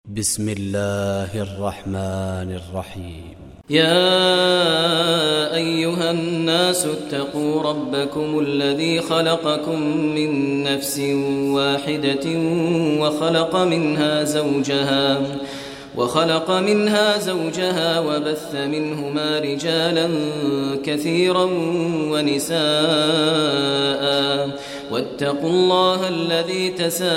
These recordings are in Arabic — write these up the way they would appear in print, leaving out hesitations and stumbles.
بسم الله الرحمن الرحيم. يا أيها الناس اتقوا ربكم الذي خلقكم من نفس واحدة وخلق منها زوجها وبث منهما رجالا كثيرا ونساء، واتقوا الله الذي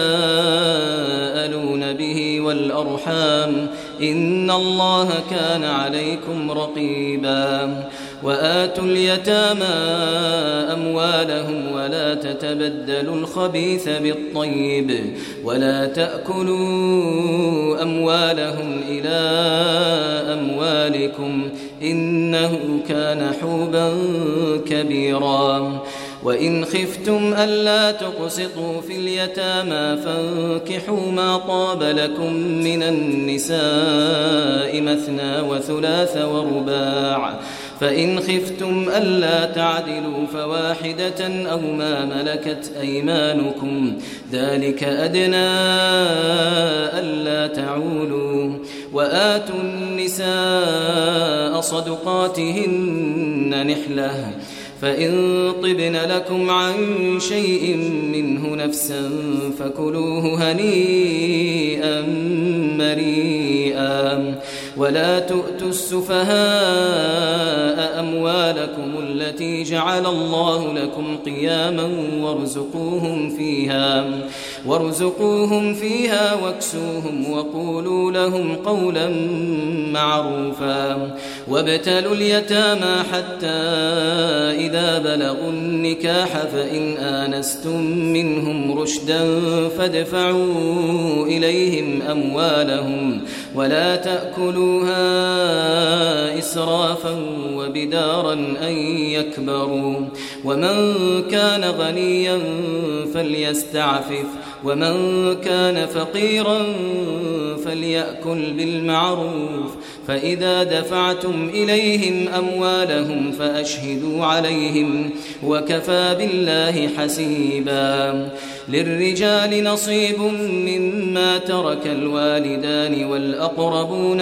تساءلون به والأرحام، إن الله كان عليكم رقيبا. وآتوا اليتامى أموالهم ولا تتبدلوا الخبيث بالطيب ولا تأكلوا أموالهم إلى أموالكم إنه كان حوبا كبيرا. وإن خفتم ألا تقسطوا في اليتامى فانكحوا ما طاب لكم من النساء مثنى وثلاث ورباع، فإن خفتم ألا تعدلوا فواحدة أو ما ملكت أيمانكم، ذلك أدنى ألا تعولوا. وآتوا النساء صدقاتهن نحلة، فإن طبن لكم عن شيء منه نفسا فكلوه هنيئا مريئا. ولا تؤتوا السفهاء أموالكم التي جعل الله لكم قياما وارزقوهم فيها واكسوهم وقولوا لهم قولا معروفا. وابتلوا اليتامى حتى إذا بلغوا النكاح، فإن آنستم منهم رشدا فادفعوا إليهم أموالهم ولا تأكلوها إسرافا وبدارا أن يكبروا. ومن كان غنيا فليستعفف، ومن كان فقيرا فليأكل بالمعروف. فإذا دفعتم إليهم أموالهم فأشهدوا عليهم، وكفى بالله حسيبا. للرجال نصيب مما ترك الوالدان والأقربون،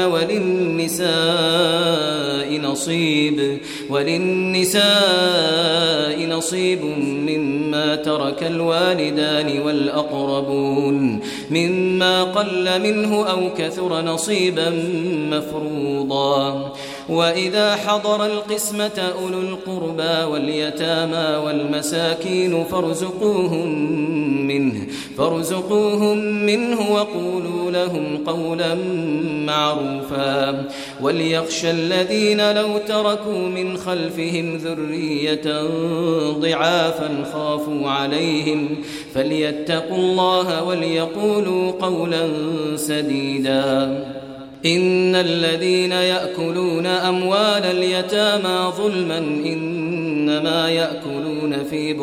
وللنساء نصيب مما ترك الوالدان والأقربون مما قل منه أو كثر نصيبا مفروضا. وإذا حضر القسمة أولو القربى واليتامى والمساكين فارزقوهم منه وقولوا لهم قولا معروفا. وليخشى الذين لو تركوا من خلفهم ذرية ضعافا خافوا عليهم فليتقوا الله وليقولوا قولا سديدا. إن الذين يأكلون أموال اليتامى ظلما إنما يأكلون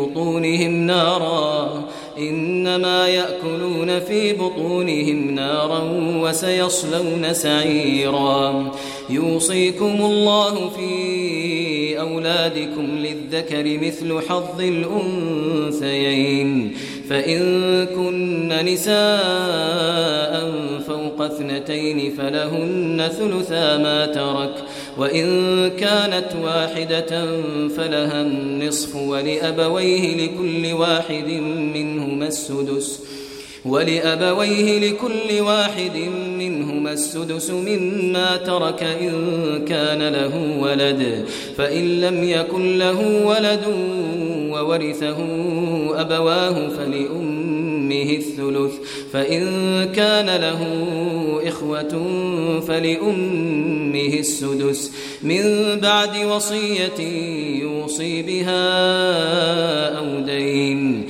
في بطونهم نارا وسيصلون سعيرا. يوصيكم الله في أولادكم للذكر مثل حظ الأنثيين، فإن كن نساء فوق 2 فلهن ثلثا ما ترك، وإن كانت واحدة فلها النصف، ولأبويه لكل واحد منهما السدس مما ترك إن كان له ولد، فإن لم يكن له ولد وورثه أبواه فلأمه الثلث، فإن كان له إخوة فلأمه السدس من بعد وصية يوصي بها أو دين.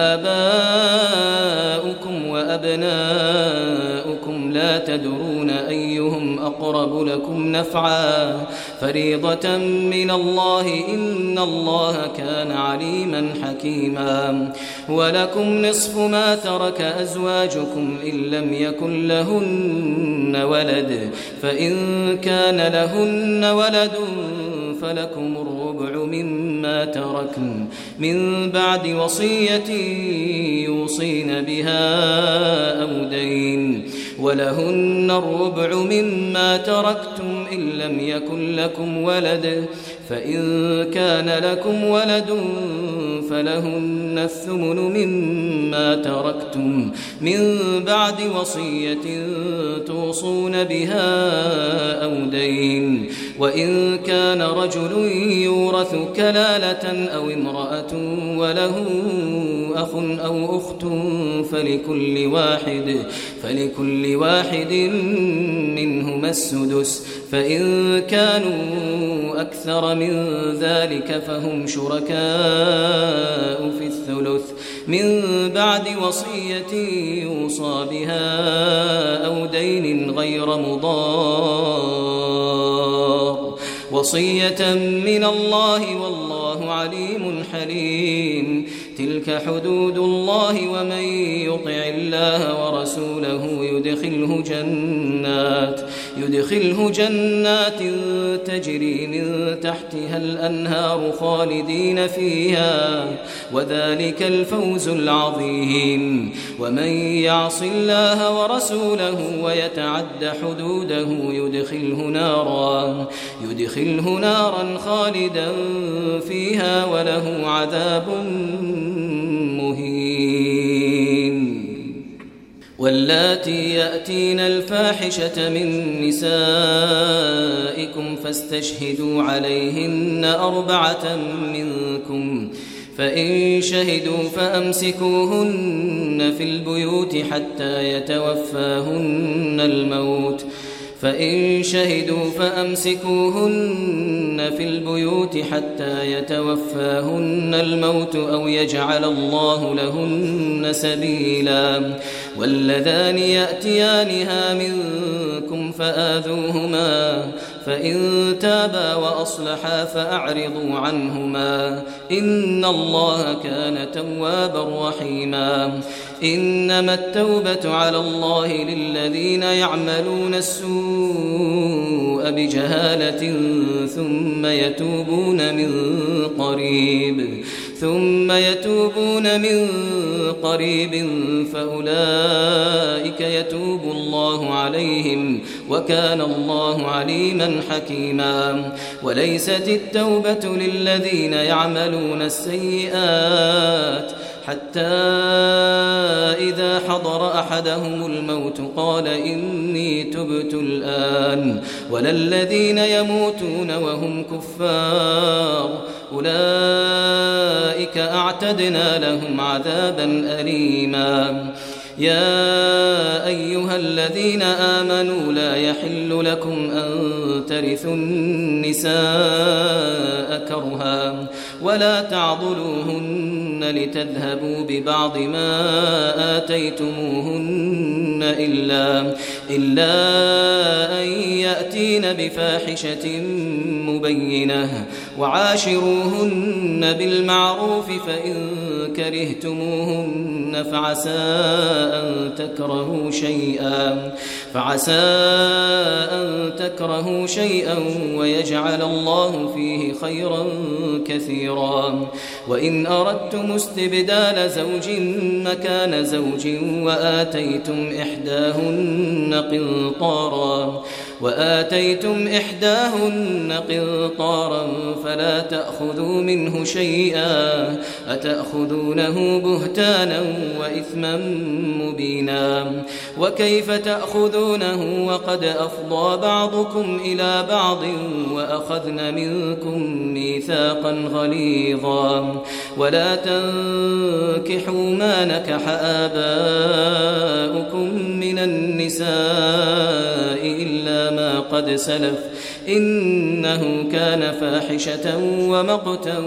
آباؤكم وأبناؤكم لا تدرون أيهم أقرب لكم نفعا، فريضة من الله، إن الله كان عليما حكيما. ولكم نصف ما ترك أزواجكم إن لم يكن لهن ولد، فإن كان لهن ولد فلكم الربع مما تركن من بعد وصية يوصين بها أو دين. ولهن الربع مما تركتم إن لم يكن لكم ولد فإن كان لكم ولد فلهن الثمن مما تركتم من بعد وصية توصون بها أو دين وإن كان رجل يورث كلالة أو امرأة وله أخ أو أخت فلكل واحد منهما السدس فإن كانوا أكثر من ذلك فهم شركاء في الثلث من بعد وصية يوصى بها أو دين غير مضار وصية من الله والله عليم حليم تلك حدود الله ومن يطع الله ورسوله يدخله جنات تجري من تحتها الأنهار خالدين فيها وذلك الفوز العظيم ومن يعص الله ورسوله ويتعد حدوده يدخله نارا خالدا فيها وله عذاب مهين واللاتي يأتين الفاحشة من نسائكم فاستشهدوا عليهن 4 منكم فإن شهدوا فأمسكوهن في البيوت حتى يتوفاهن الموت أو يجعل الله لهن سبيلا واللذان يأتيانها منكم فآذوهما فإن تابا وأصلحا فأعرضوا عنهما إن الله كان توابا رحيما إنما التوبة على الله للذين يعملون السوء بجهالة ثم يتوبون من قريب فأولئك يتوب الله عليهم وكان الله عليما حكيما وليست التوبة للذين يعملون السيئات حتى إذا حضر أحدهم الموت قال إني تبت الآن ولا الذين يموتون وهم كفار أولئك أعتدنا لهم عذابا أليما يا أيها الذين آمنوا لا يحل لكم أن ترثوا النساء كرها ولا تعضلوهن لتذهبوا ببعض ما آتيتموهن إلا أن يأتين بفاحشة مبينة وعاشروهن بالمعروف فإن كرهتموهن فعسى أن تكرهوا شيئا ويجعل الله فيه خيرا كثيرا وإن أردتم استبدال زوج مكان زوج وآتيتم إحداهن قنطارا فلا تأخذوا منه شيئا أتأخذونه بهتانا وإثما مبينا وكيف تأخذونه وقد أفضى بعضكم إلى بعض وأخذن منكم ميثاقا غليظا ولا تنكحوا ما نكح آباؤكم من النساء إلا ما قد سلف إنه كان فاحشة ومقتا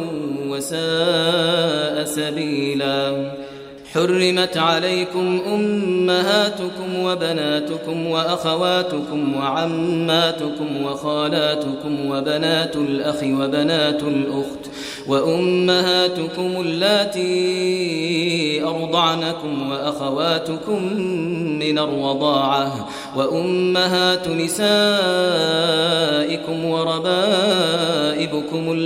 وساء سبيلا حرمت عليكم أمهاتكم وبناتكم وأخواتكم وعماتكم وخالاتكم وبنات الأخ وبنات الأخت وأمهاتكم اللاتي أرضعنكم وأخواتكم من الرضاعة وأمهات نسائكم وربائبكم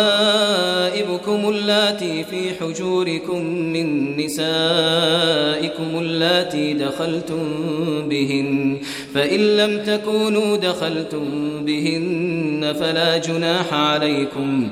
اللاتي في حجوركم من نسائكم نساءكم اللاتي دخلتم بهن، فإن لم تكونوا دخلتم بهن فلا جناح عليكم،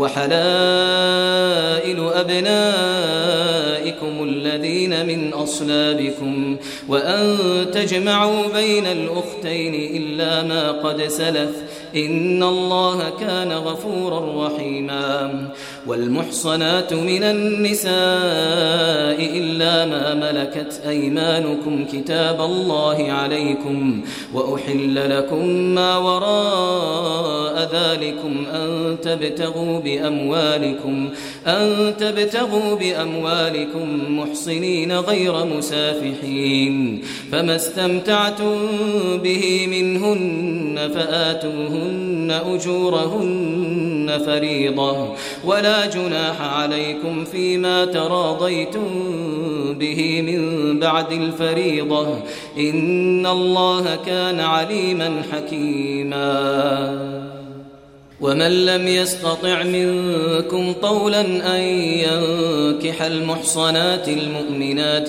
وحلائل أبنائكم الذين من أصلابكم، وأن تجمعوا بين الأختين إلا ما قد سلف، إن الله كان غفورا رحيما. والمحصنات من النساء إلا ما ملكت أيمانكم كتاب الله عليكم، وأحل لكم ما وراء ذلكم أن تبتغوا بأموالكم محصنين غير مسافحين، فما استمتعتم به منهن فآتوهن أجورهن فريضة، ولا جناح عليكم فيما تراضيتم به من بعد الفريضة، إن الله كان عليما حكيما. ومن لم يستطع منكم طولا أن ينكح المحصنات المؤمنات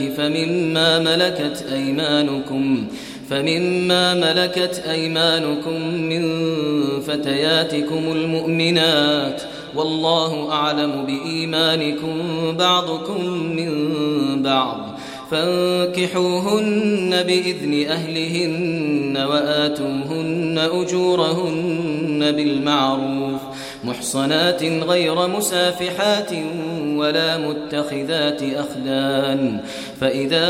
فمما ملكت أيمانكم من فتياتكم المؤمنات، والله أعلم بإيمانكم بعضكم من بعض، فانكحوهن بإذن أهلهن وآتوهن أجورهن بالمعروف، محصنات غير مسافحات ولا متخذات أخدان، فإذا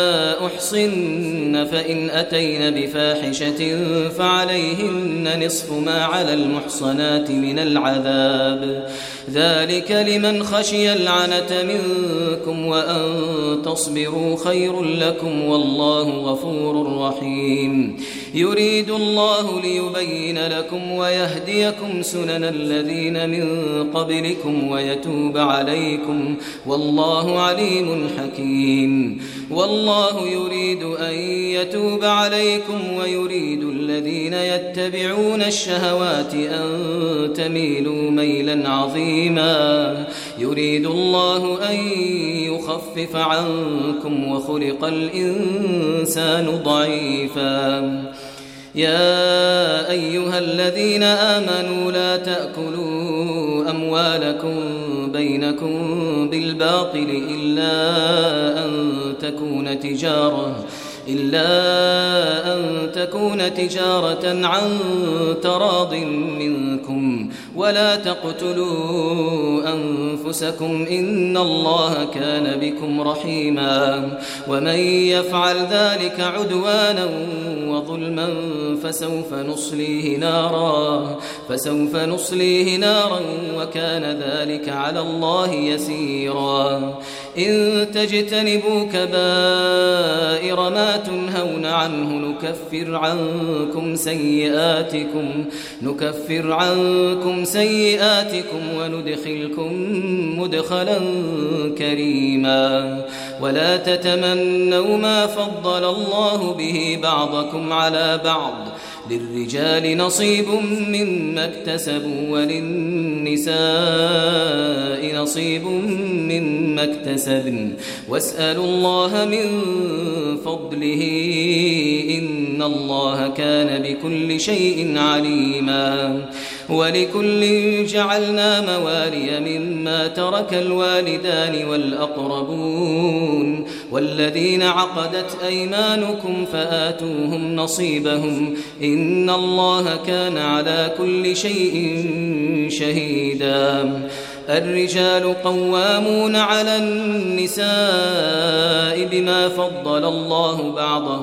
أحصن فإن أتين بفاحشة فعليهن نصف ما على المحصنات من العذاب، ذلك لمن خشي العنة منكم، وأن تصبروا خير لكم، والله غفور رحيم. يريد الله ليبين لكم ويهديكم سنن الذين من قبلكم ويتوب عليكم، والله عليم حكيم. والله يريد أن يتوب عليكم ويريد الذين يتبعون الشهوات أن تميلوا ميلا عظيما. يريد الله أن يخفف عنكم وخلق الإنسان ضعيفا. يا أيها الذين آمنوا لا تأكلوا أموالكم بينكم بالباطل إلا أن تكون تجارة عن تراض منكم، ولا تقتلوا أنفسكم إن الله كان بكم رحيما. ومن يفعل ذلك عدوانا وظلما فسوف نصليه نارا وكان ذلك على الله يسيرا. إن تجتنبوا كبائر ما تنهون عنه نكفر عنكم سيئاتكم وندخلكم مدخلا كريما. ولا تتمنوا ما فضل الله به بعضكم على بعض، للرجال نصيب مما اكتسبوا وللنساء نصيب مما اكتسبن، واسألوا الله من فضله إن الله كان بكل شيء عليما. ولكل جعلنا موالي مما ترك الوالدان والأقربون والذين عقدت أيمانكم فآتوهم نصيبهم إن الله كان على كل شيء شهيدا. الرجال قوامون على النساء بما فضل الله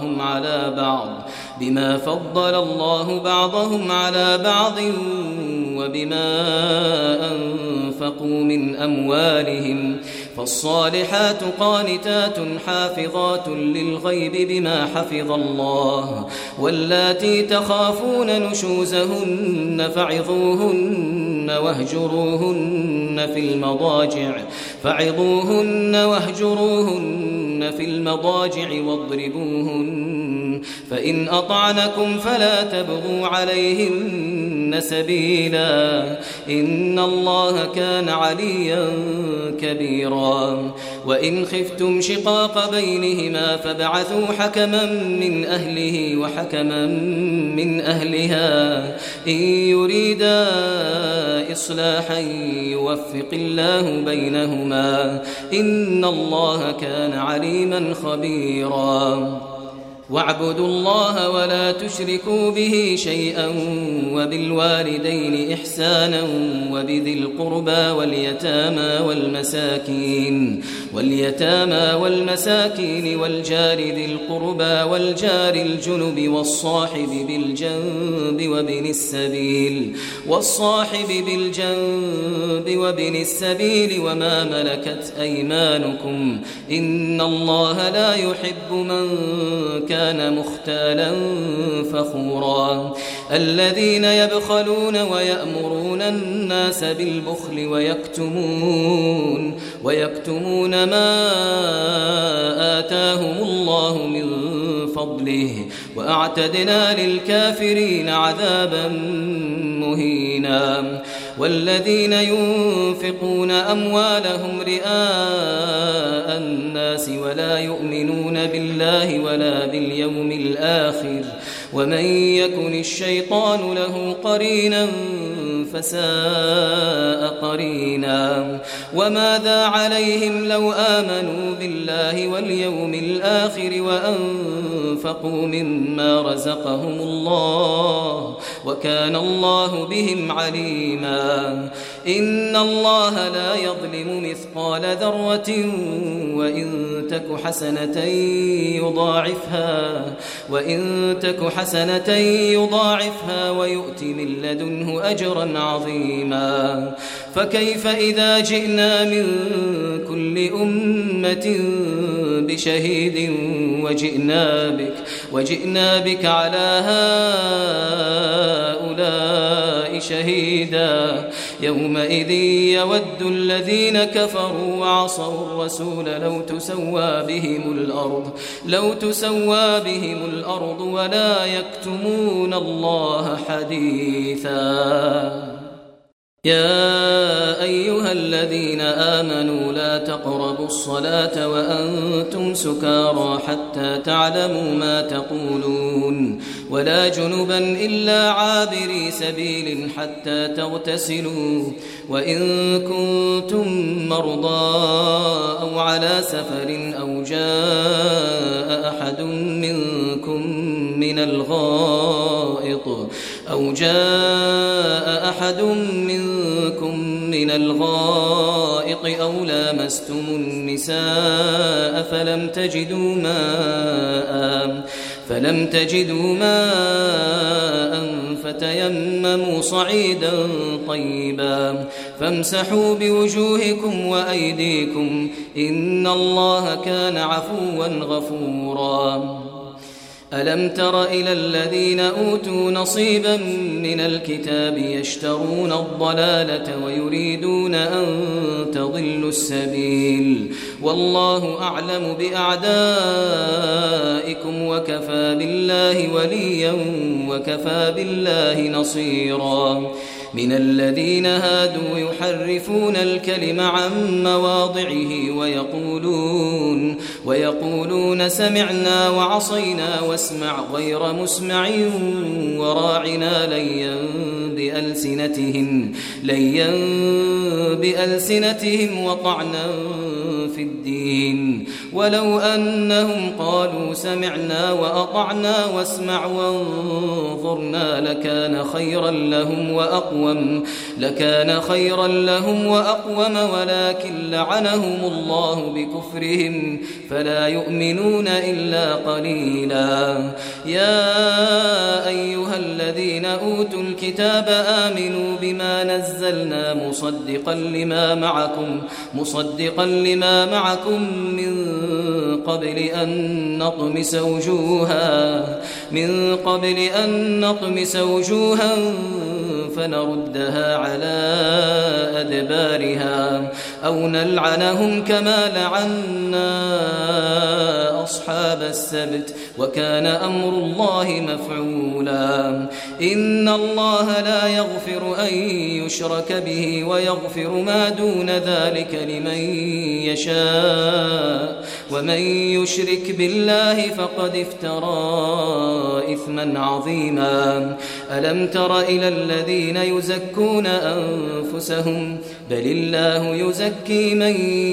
بعضهم على بعض وبما أنفقوا من أموالهم، فالصالحات قانتات حافظات للغيب بما حفظ الله. واللاتي تخافون نشوزهن فعظوهن واهجروهن في المضاجع واضربوهن، فإن أطعنكم فلا تبغوا عليهن يهدين سبيلا إن الله كان عليا كبيرا وإن خفتم شقاق بينهما فابعثوا حكما من أهله وحكما من أهلها إن يريدا إصلاحا يوفق الله بينهما إن الله كان عليما خبيرا واعبدوا الله ولا تشركوا به شيئا وبالوالدين إحسانا وبذي القربى واليتامى والمساكين والجار ذي القربى والجار الجنب والصاحب بالجنب وابن السبيل وما ملكت أيمانكم إن الله لا يحب من كان مختالا فخورا الذين يبخلون ويأمرون الناس بالبخل ويكتمون ما آتاهم الله من فضله وأعتدنا للكافرين عذابا مهينا والذين ينفقون أموالهم رئاء الناس ولا يؤمنون بالله ولا باليوم الآخر ومن يكن الشيطان له قرينا فساء قرينا وماذا عليهم لو آمنوا بالله واليوم الآخر وأنفقوا مما رزقهم الله وكان الله بهم عليما إن الله لا يظلم مثقال ذرة وإن تك حسنة يضاعفها ويؤت من لدنه أجرا عظيما فكيف إذا جئنا من كل أمة بشهيد وجئنا بك على هؤلاء شهيدا يومئذ يود الذين كفروا وعصوا الرسول لو تسوى بهم الأرض ولا يكتمون الله حديثا يا أيها الذين آمنوا لا تقربوا الصلاة وأنتم سكارى حتى تعلموا ما تقولون ولا جنبا إلا عابري سبيل حتى تغتسلوا وإن كنتم مرضى أو على سفر أو جاء أحد منكم من الغائط أو لامستم النساء فلم تجدوا ماء فتيمموا صعيدا طيبا فامسحوا بوجوهكم وأيديكم إن الله كان عفوا غفورا ألم تر إلى الذين أوتوا نصيبا من الكتاب يشترون الضلالة ويريدون أن تضلوا السبيل والله أعلم بأعدائكم وكفى بالله وليا وكفى بالله نصيرا من الذين هادوا يحرفون الكلم عن مواضعه ويقولون سمعنا وعصينا واسمع غير مسمع وراعنا ليا بألسنتهم وطعنا في الدين ولو أنهم قالوا سمعنا وأطعنا واسمع وانظرنا لكان خيرا لهم وأقوم ولكن لعنهم الله بكفرهم فلا يؤمنون إلا قليلا يا أيها الذين أوتوا الكتاب آمنوا بما نزلنا مصدقا لما معكم من قبل أن نطمس وجوها فنردها على أدبارها أو نلعنهم كما لعنا أصحاب أصحاب السبت وكان أمر الله مفعولا إن الله لا يغفر أن يشرك به ويغفر ما دون ذلك لمن يشاء ومن يشرك بالله فقد افترى إثما عظيما ألم تر إلى الذين يزكون أنفسهم بل الله يزكي من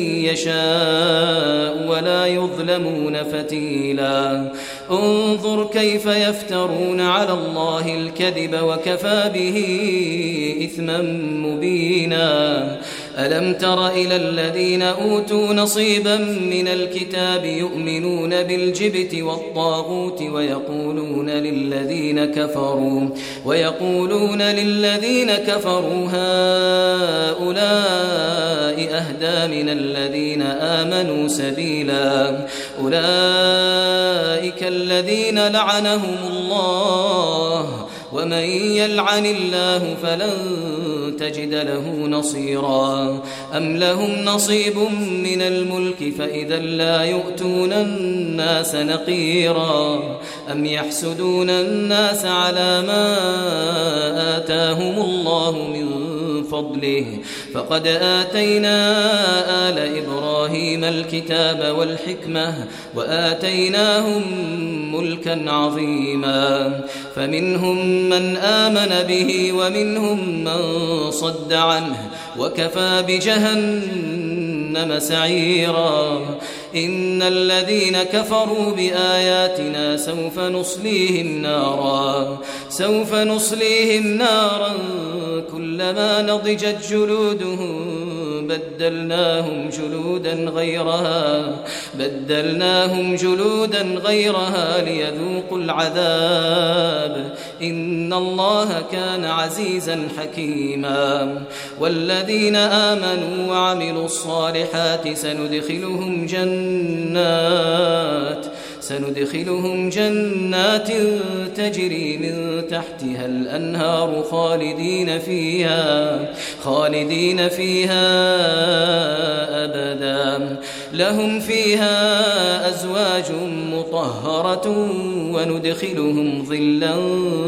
يشاء ولا يظلمون فتيلا انظر كيف يفترون على الله الكذب وكفى به إثما مبينا ألم تر إلى الذين أوتوا نصيبا من الكتاب يؤمنون بالجبت والطاغوت ويقولون للذين كفروا هؤلاء أهدى من الذين آمنوا سبيلا أولئك الذين لعنهم الله ومن يلعن الله فلن تجد له نصيرا أم لهم نصيب من الملك فإذا لا يؤتون الناس نقيرا أم يحسدون الناس على ما آتاهم الله من فضله فقد آتينا آل إبراهيم الكتاب والحكمة وآتيناهم ملكا عظيما فمنهم من آمن به ومنهم من صد عنه وكفى بجهنم سعيرا إن الذين كفروا بآياتنا سوف نصليهم نارا كلما نضجت جلودهم بدلناهم جلودا غيرها ليذوقوا العذاب إن الله كان عزيزا حكيما والذين آمنوا وعملوا الصالحات سندخلهم جنات تجري من تحتها الأنهار خالدين فيها أبدا لهم فيها أزواج مطهرة وندخلهم ظلا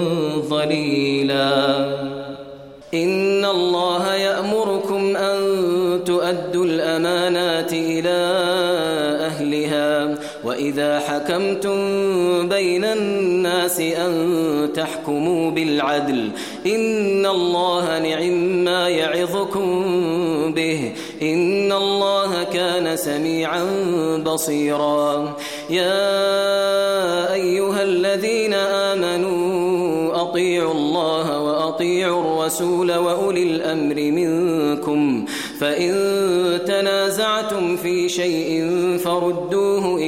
ظليلا إن الله يأمركم أن تؤدوا الأمانات إلى أهلها وإذا حكمتم بين الناس أن تحكموا بالعدل إن الله نعما يعظكم به إن الله كان سميعا بصيرا يا أيها الذين آمنوا أطيعوا الله وأطيعوا الرسول وأولي الأمر منكم فإن تنازعتم في شيء فردوه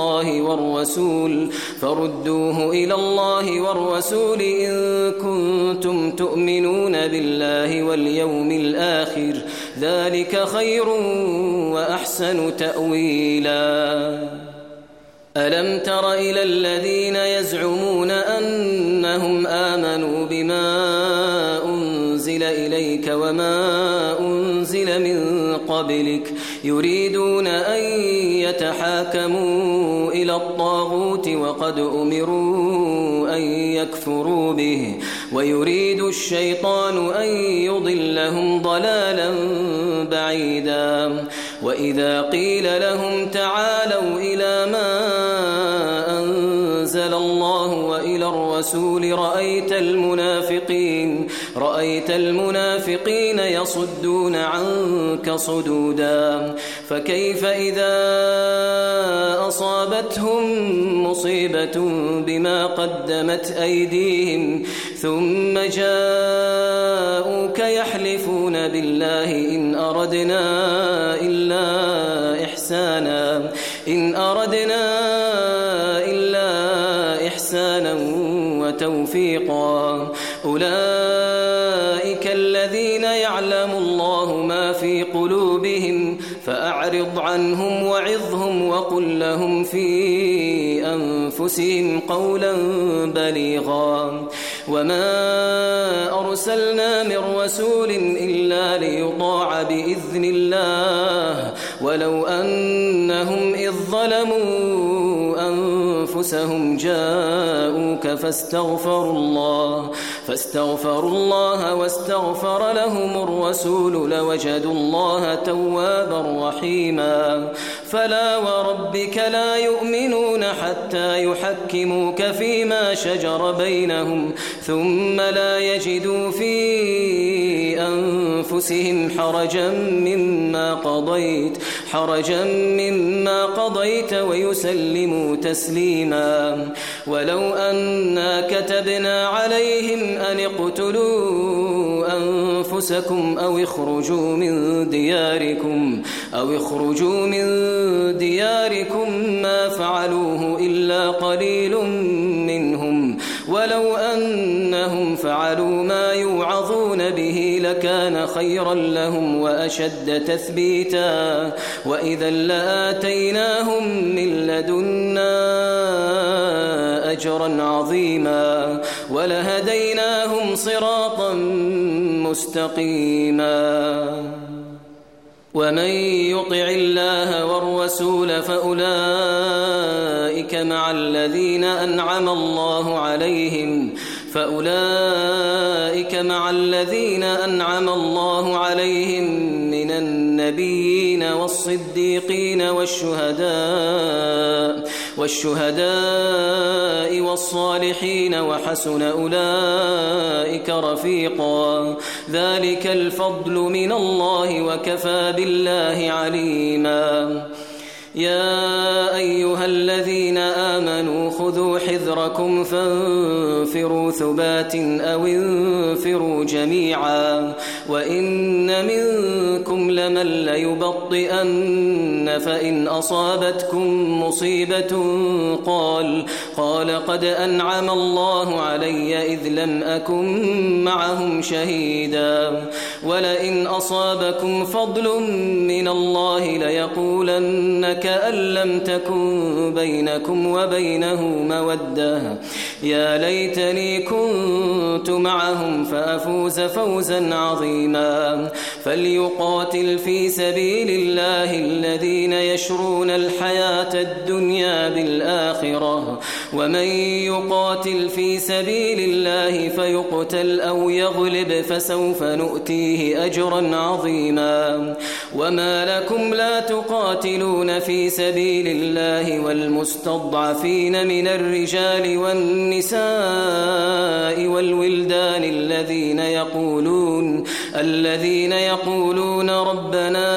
إلى الله والرسول إن كنتم تؤمنون بالله واليوم الآخر ذلك خير وأحسن تأويلا ألم تر إلى الذين يزعمون أنهم آمنوا بما أنزل إليك وما أنزل من قبلك يريدون أن يتحاكموا إلى الطاغوت وقد أمروا أن يكفروا به ويريد الشيطان أن يضلهم ضلالا بعيدا وإذا قيل لهم تعالوا إلى ما أنزل الله وإلى الرسول رأيت المنافقين يصدون عنك صدودا فكيف إذا أصابتهم مصيبة بما قدمت أيديهم ثم جاءوك يحلفون بالله إن أردنا إلا إحسانا وتوفيقا أولئك الذين يعلم الله ما في قلوبهم فأعرض عنهم وعظهم وقل لهم في أنفسهم قولا بليغا وما أرسلنا من رسول إلا ليطاع بإذن الله ولو أنهم إذ ظلموا أنفسهم جاءوك فاستغفروا الله واستغفر لهم الرسول لوجدوا الله توابا رحيما فلا وربك لا يؤمنون حتى يحكموك فيما شجر بينهم ثم لا يجدوا في أنفسهم حرجا مما قضيت ويسلموا تسليما ولو أنا كتبنا عليهم أن اقتلوا أنفسكم أو اخرجوا من دياركم ما فعلوه إلا قليل منهم ولو أنهم فعلوا ما يوعظون به لكان خيرا لهم وأشد تثبيتا وإذا لآتيناهم من لدنا أجرا عظيما ولهديناهم صراطا مستقيما ومن يطع الله والرسول فأولئك مع الذين أنعم الله عليهم من النبيين والصديقين والشهداء والصالحين وحسن أولئك رفيقا ذلك الفضل من الله وكفى بالله عليما يا أيها الذين آمنوا خذوا حذركم فانفروا ثبات أو انفروا جميعا وإن منكم لمن ليبطئن فإن أصابتكم مصيبة قال قد أنعم الله علي إذ لم أكن معهم شهيدا ولئن أصابكم فضل من الله ليقولن كأن لم تكن بينكم وبينه مودة يا ليتني كنت معهم فأفوز فوزا عظيما فليقاتل في سبيل الله الذين يشرون الحياة الدنيا بالآخرة ومن يقاتل في سبيل الله فيقتل أو يغلب فسوف نؤتيه أجرا عظيما وما لكم لا تقاتلون في سبيل الله والمستضعفين من الرجال والنساء والولدان الذين يقولون ربنا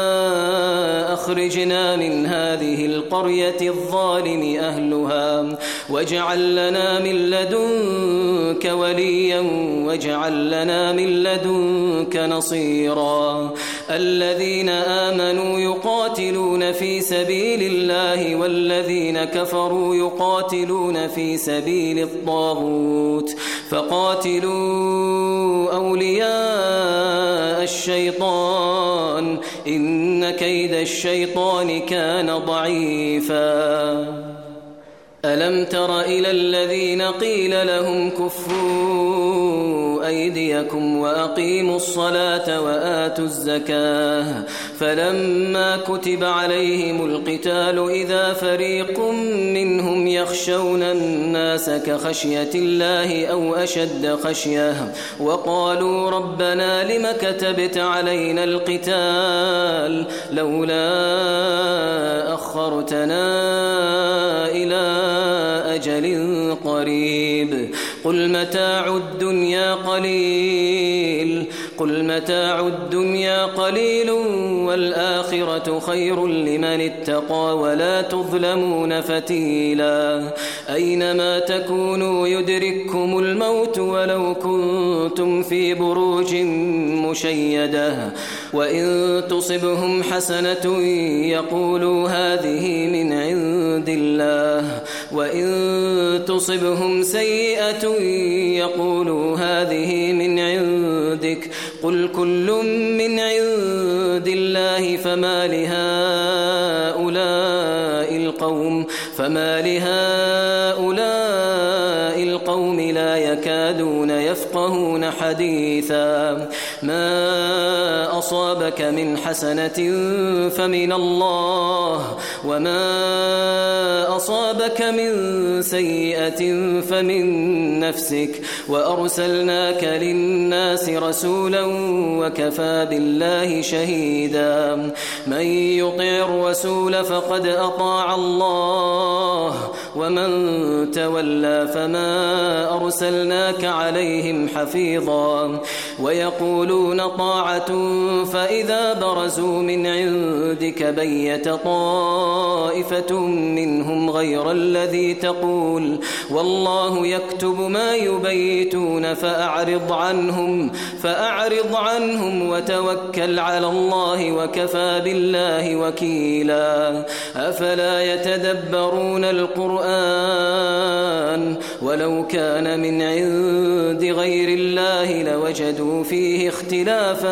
أخرجنا من هذه القرية الظالم أهلها واجعل لنا من لدنك وليا واجعل لنا من لدنك نصيرا الذين آمنوا يقاتلون في سبيل الله والذين كفروا يقاتلون في سبيل الطاغوت فقاتلوا أولياء الشيطان إن كيد الشيطان كان ضعيفا ألم تر إلى الذين قيل لهم كفوا أيديكم وأقيموا الصلاة وآتوا الزكاة فلما كتب عليهم القتال إذا فريق منهم يخشون الناس كخشية الله أو أشد خشية وقالوا ربنا لم كتبت علينا القتال لولا أخرتنا إلى أجل قريب قل متاع الدنيا قليل والآخرة خير لمن اتقى ولا تظلمون فتيلا أينما تكونوا يدرككم الموت ولو كنتم في بروج مشيدة وإن تصبهم حسنة يقولوا هذه من عند الله وإن تصبهم سيئة يقولوا هذه من عندك قل كل من عند الله فما وما لهؤلاء القوم لا يكادون يفقهون حديثا ما أصابك من حسنة فمن الله وما أصابك من سيئة فمن نفسك وأرسلناك للناس رسولا وكفى بالله شهيدا من يطع الرسول فقد أطاع الله ومن تولى فما أرسلناك عليهم حفيظا ويقولون طاعة فإذا برزوا من عندك بيت طائفة منهم غير الذي تقول والله يكتب ما يبيتون فأعرض عنهم وتوكل على الله وكفى بالله وكيلا أفلا يتدبرون القرآن ولو كان من عند غير الله لوجدوا فيه اختلافا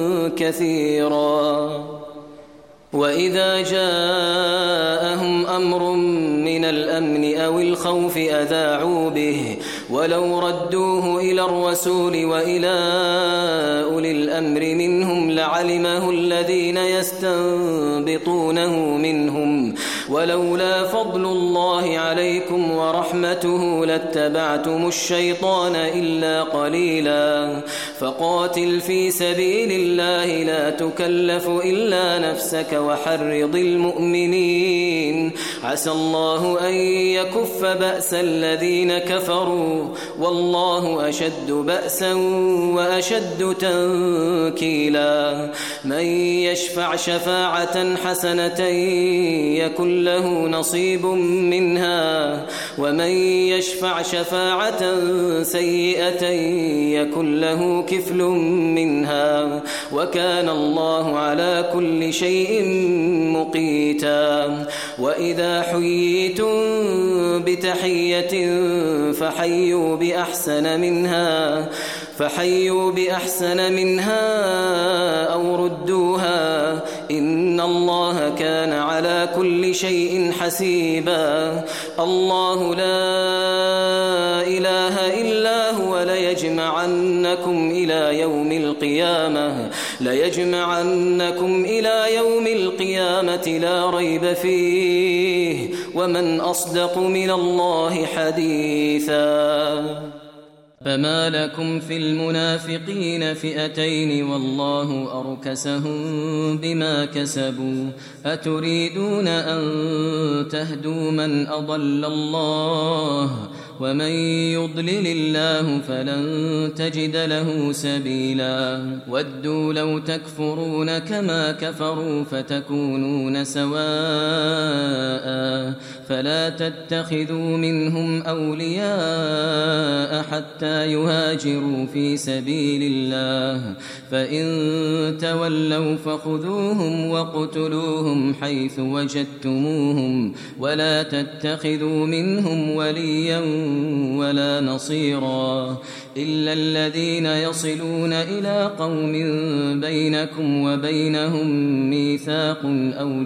كثيرا وإذا جاءهم أمر من الأمن أو الخوف أذاعوا به ولو ردوه إلى الرسول وإلى أولي الأمر منهم لعلمه الذين يستنبطونه منهم ولولا فضل الله عليكم ورحمته لاتبعتم الشيطان إلا قليلا فقاتل في سبيل الله لا تكلف إلا نفسك وحرض المؤمنين عسى الله أن يكف بأس الذين كفروا والله أشد بأسا وأشد تنكيلا من يشفع شفاعة حسنة يكن له نصيب منها ومن يشفع شفاعة سيئة يكن له كفل منها وكان الله على كل شيء مقيتا وإذا حييتم بتحية فحيوا بأحسن منها أو ردوها إن الله كان على كل شيء حسيبا الله لا إله إلا هو ليجمعنكم إلى يوم القيامة لا ريب فيه ومن أصدق من الله حديثا فما لكم في المنافقين فئتين والله أركسهم بما كسبوا أتريدون أن تهدوا من أضل الله ومن يضلل الله فلن تجد له سبيلا ودوا لو تكفرون كما كفروا فتكونون سواء فلا تتخذوا منهم أولياء حتى يهاجروا في سبيل الله فإن تولوا فخذوهم وقتلوهم حيث وجدتموهم ولا تتخذوا منهم وليا ولا نصيرا إلا الذين يصلون إلى قوم بينكم وبينهم ميثاق أو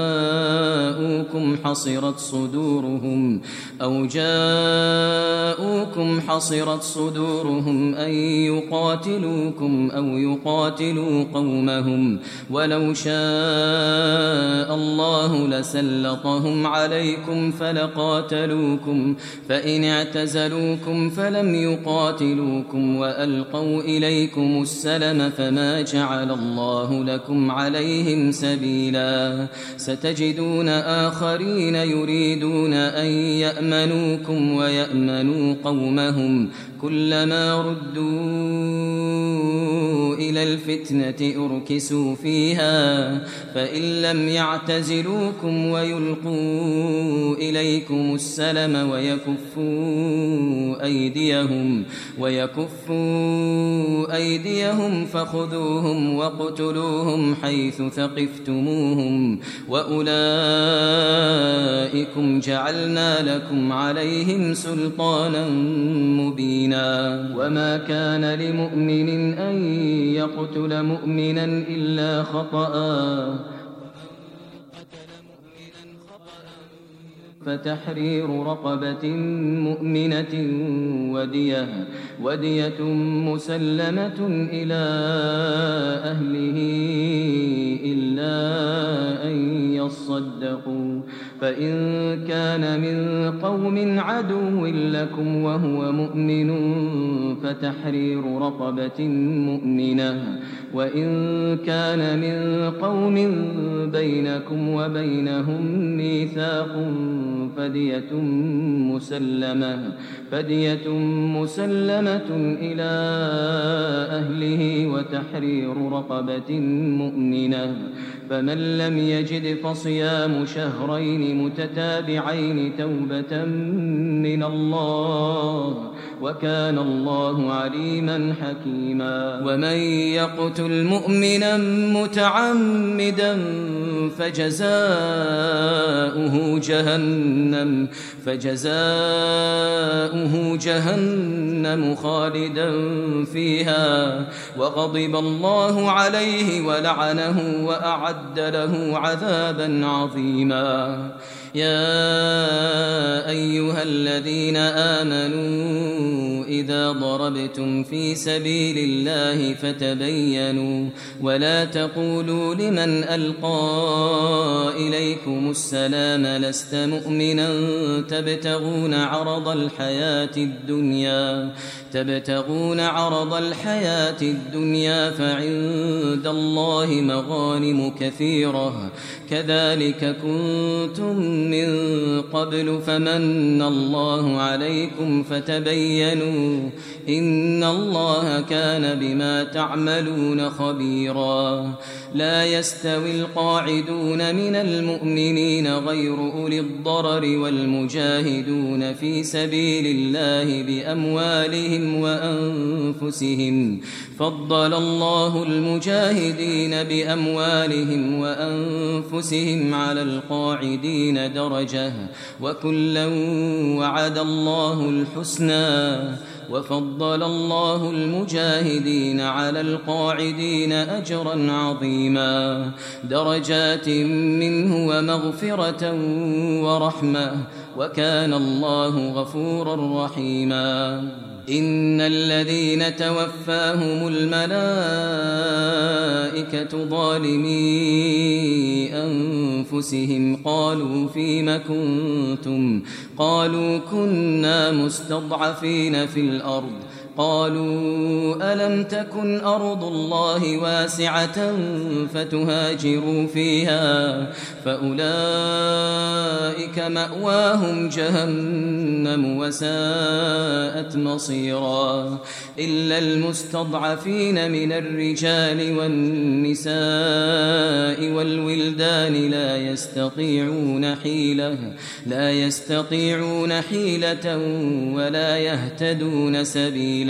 جاءوكم حصرت صدورهم أن يقاتلوكم أو يقاتلوا قومهم ولو شاء الله لسلطهم عليكم فلقاتلوكم فإن اعتزلوكم فلم يقاتلوكم وألقوا إليكم السلم فما جعل الله لكم عليهم سبيلا ستجدون آخرين يريدون أن يأمنوكم ويأمنوا قومهم كلما ردوا إلى الفتنة أركسوا فيها فإن لم يعتزلوكم ويلقوا إليكم السلم ويكفوا أيديهم فخذوهم واقتلوهم حيث ثقفتموهم وأولئكم جعلنا لكم عليهم سلطانا مبينا وما كان لمؤمن أن يقتل مؤمنا إلا خطأ فتحرير رقبة مؤمنة ودية مسلمة إلى أهله إلا أن يصدقوا فإن كان من قوم عدو لكم وهو مؤمن فتحرير رقبة مؤمنة وإن كان من قوم بينكم وبينهم ميثاق فدية مسلمة إلى أهله وتحرير رقبة مؤمنة فمن لم يجد فصيام شهرين متتابعين توبة من الله وكان الله عليما حكيما ومن يقتل مؤمنا متعمدا فجزاؤه جهنم خالدا فيها وغضب الله عليه ولعنه وأعد له عذابا عظيما يا أيها الذين آمنوا إذا ضربتم في سبيل الله فتبينوا ولا تقولوا لمن ألقى إليكم السلام لست مؤمنا تبتغون عرض الحياة الدنيا فعند الله مغانم كثيرة كذلك كنتم من قبل فمن الله عليكم فتبينوا إن الله كان بما تعملون خبيرا لا يستوي القاعدون من المؤمنين غير أولي الضرر والمجاهدون في سبيل الله بأموالهم وأنفسهم فضل الله المجاهدين بأموالهم وأنفسهم على القاعدين درجة وكلا وعد الله الحسنى وفضل الله المجاهدين على القاعدين أجرا عظيما درجات منه ومغفرة ورحمة وكان الله غفورا رحيما إن الذين توفاهم الملائكة ظالمي أنفسهم قالوا فيم كنتم قالوا كنا مستضعفين في الأرض قالوا ألم تكن أرض الله واسعة فتهاجروا فيها فأولئك مأواهم جهنم وساءت مصيرا إلا المستضعفين من الرجال والنساء والولدان لا يستطيعون حيلة ولا يهتدون سبيلا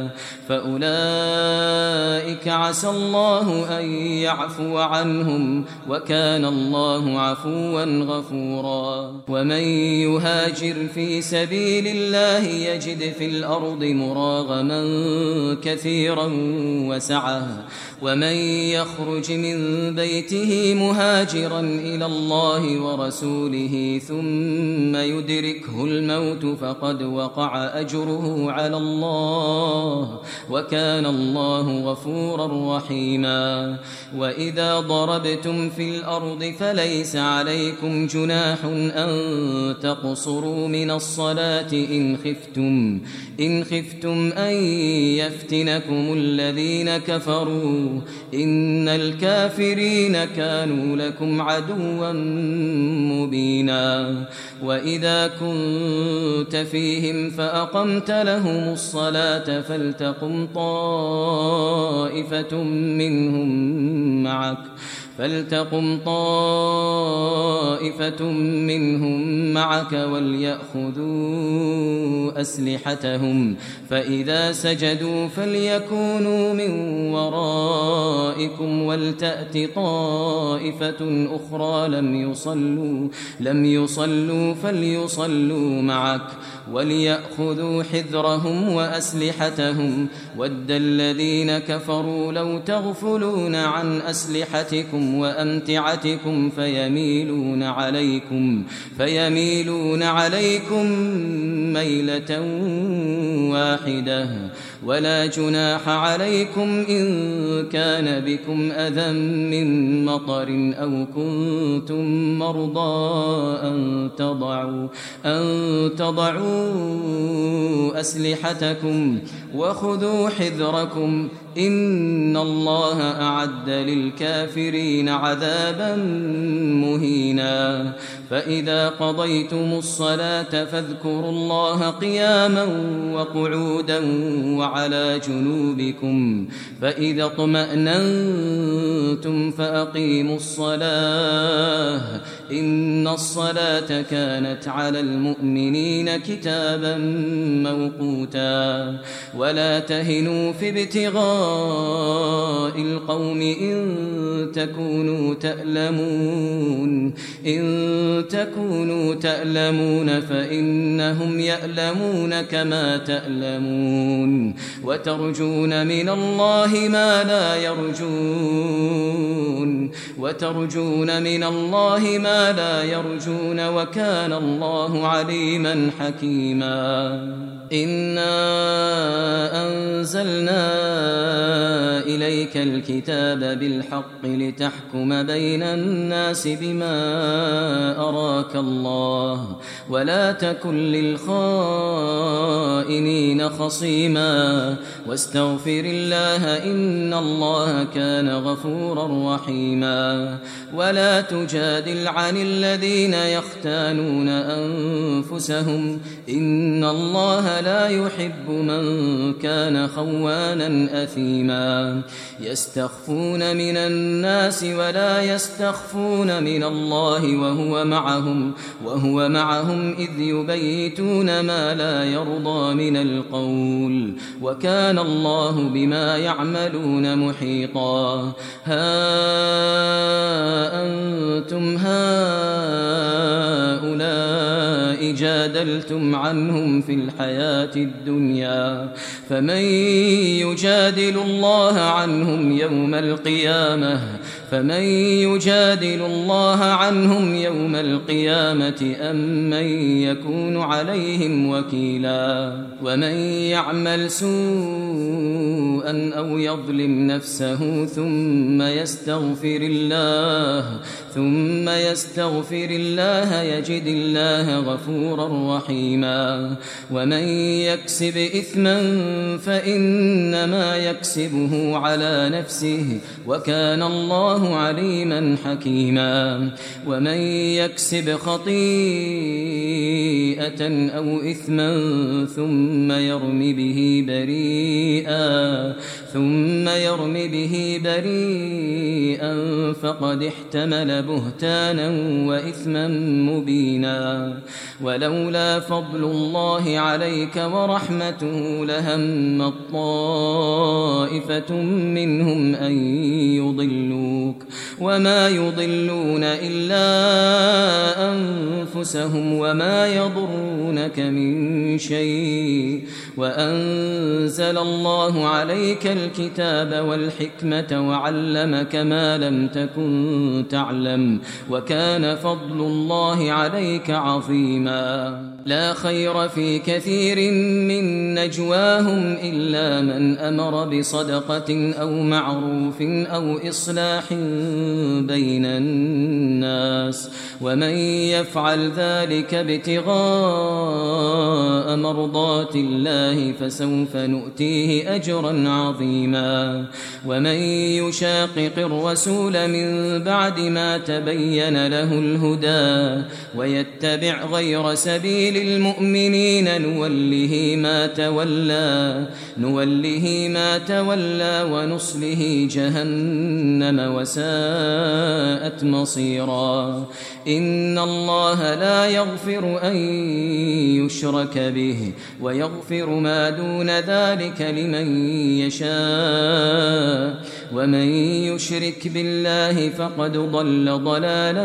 فأولئك عسى الله أن يعفو عنهم وكان الله عفوا غفورا ومن يهاجر في سبيل الله يجد في الأرض مراغما كثيرا وسعة ومن يخرج من بيته مهاجرا إلى الله ورسوله ثم يدركه الموت فقد وقع أجره على الله وكان الله غفورا رحيما وإذا ضربتم في الأرض فليس عليكم جناح أن تقصروا من الصلاة إن خفتم أن يفتنكم الذين كفروا إن الكافرين كانوا لكم عدوا مبينا وإذا كنت فيهم فأقمت لهم الصلاة فلتقم طائفة منهم معك وليأخذوا أسلحتهم فإذا سجدوا فليكونوا من ورائكم ولتأت طائفة أخرى لم يصلوا فليصلوا معك وليأخذوا حذرهم وأسلحتهم ود الذين كفروا لو تغفلون عن أسلحتكم ألسنتكم وأمتعتكم فيميلون عليكم ميلة واحدة ولا جناح عليكم إن كان بكم أذى من مطر أو كنتم مرضى أن تضعوا أسلحتكم وخذوا حذركم إن الله أعد للكافرين عذابا مهينا فإذا قضيتم الصلاة فاذكروا الله قياما وقعودا وعلى جنوبكم فإذا اطمأننتم فأقيموا الصلاة إن الصلاة كانت على المؤمنين كتابا موقوتا ولا تهنوا في ابتغاء القوم إن تكونوا تألمون فإنهم يألمون كما تألمون وترجون من الله ما لا يرجون وكان الله عليما حكيما إنا أنزلنا إليك الكتاب بالحق لتحكم بين الناس بما أراك الله ولا تكن للخائنين خصيما واستغفر الله إن الله كان غفورا رحيما ولا تجادل عن الذين يختانون أنفسهم إن الله لا يحب من كان خوانا أثيما يستخفون من الناس ولا يستخفون من الله وهو معهم إذ يبيتون ما لا يرضى من القول وكان الله بما يعملون محيطا ها أنتم هؤلاء جادلتم عنهم في الحياة الدنيا فمن يجادل الله عنهم يوم القيامة أم من يكون عليهم وكيلا ومن يعمل سوءا أو يظلم نفسه ثم يستغفر الله يجد الله غفورا رحيما ومن يكسب إثما فإنما يكسبه على نفسه وكان الله عليما حكيما ومن يكسب خطيئة أو إثما ثم يرم به بريئا فقد احتمل بهتانا وإثما مبينا ولولا فضل الله عليك ورحمته لهم طائفة منهم أن يضلوك وما يضلون إلا أنفسهم وما يضرونك من شيء وأنزل الله عليك الكتاب والحكمة وعلمك ما لم تكن تعلم وكان فضل الله عليك عظيما لا خير في كثير من نجواهم إلا من أمر بصدقة أو معروف أو إصلاح بين الناس ومن يفعل ذلك ابتغاء مرضات الله فسوف نؤتيه أجرا عظيما ومن يشاقق الرسول من بعد ما تبين له الهدى ويتبع غير سبيل المؤمنين نوله ما تولى ونصله جهنم وساءت مصيرا إن الله لا يغفر أن يشرك به ويغفر ما دون ذلك لمن يشاء ومن يشرك بالله فقد ضل ضلالا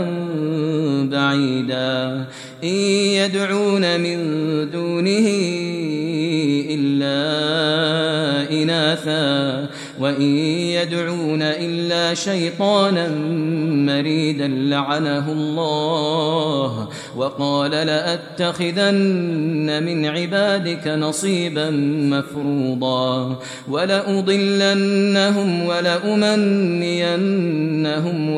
بعيدا إن يدعون من دونه إلا إناثا وإن يدعون إلا شيطانا مريدا لعنه الله وقال لأتخذن من عبادك نصيبا مفروضا ولأضلنهم ولأمنينهم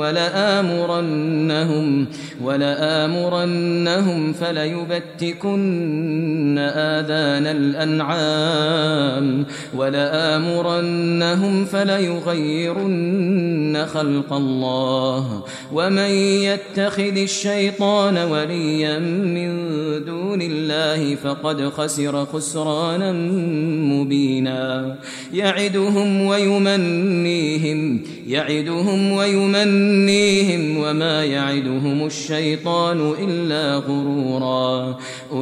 ولآمرنهم فليبتكن آذان الأنعام ولآمرنهم فليغيرن خلق الله ومن يتخذ الشيطان وليا من دون الله فقد خسر خسرانا مبينا يعدهم ويمنيهم وما يعدهم الشيطان إلا غرورا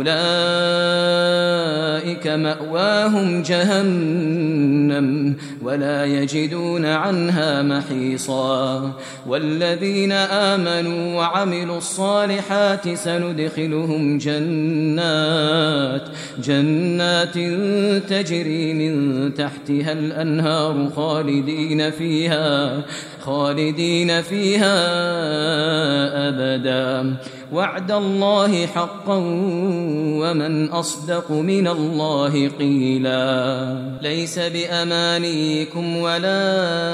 أولئك مأواهم جهنم ولا يجدون عنها محيصا والذين آمنوا وعملوا الصالحات سندخلهم جنات تجري من تحتها الأنهار خالدين فيها أبدا وعد الله حقا ومن أصدق من الله قيلا ليس بأمانيكم ولا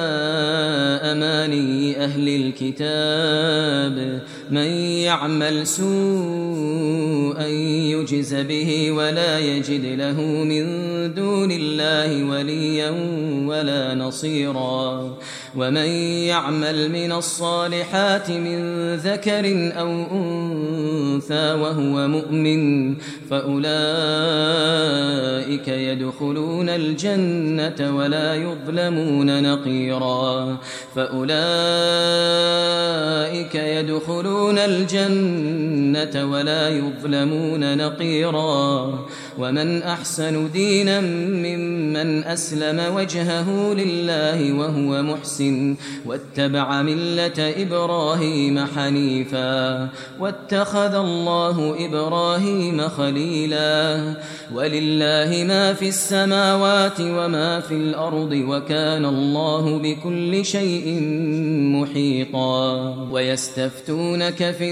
أماني أهل الكتاب من يعمل سوءا يجز به ولا يجد له من دون الله وليا ولا نصيرا ومن يعمل من الصالحات من ذكر أو أنثى وهو مؤمن فأولئك يدخلون الجنة ولا يظلمون نقيرا ومن أحسن دينا ممن أسلم وجهه لله وهو محسن واتبع ملة إبراهيم حنيفا واتخذ الله إبراهيم خليلا ولله ما في السماوات وما في الأرض وكان الله بكل شيء محيطا ويستفتونك في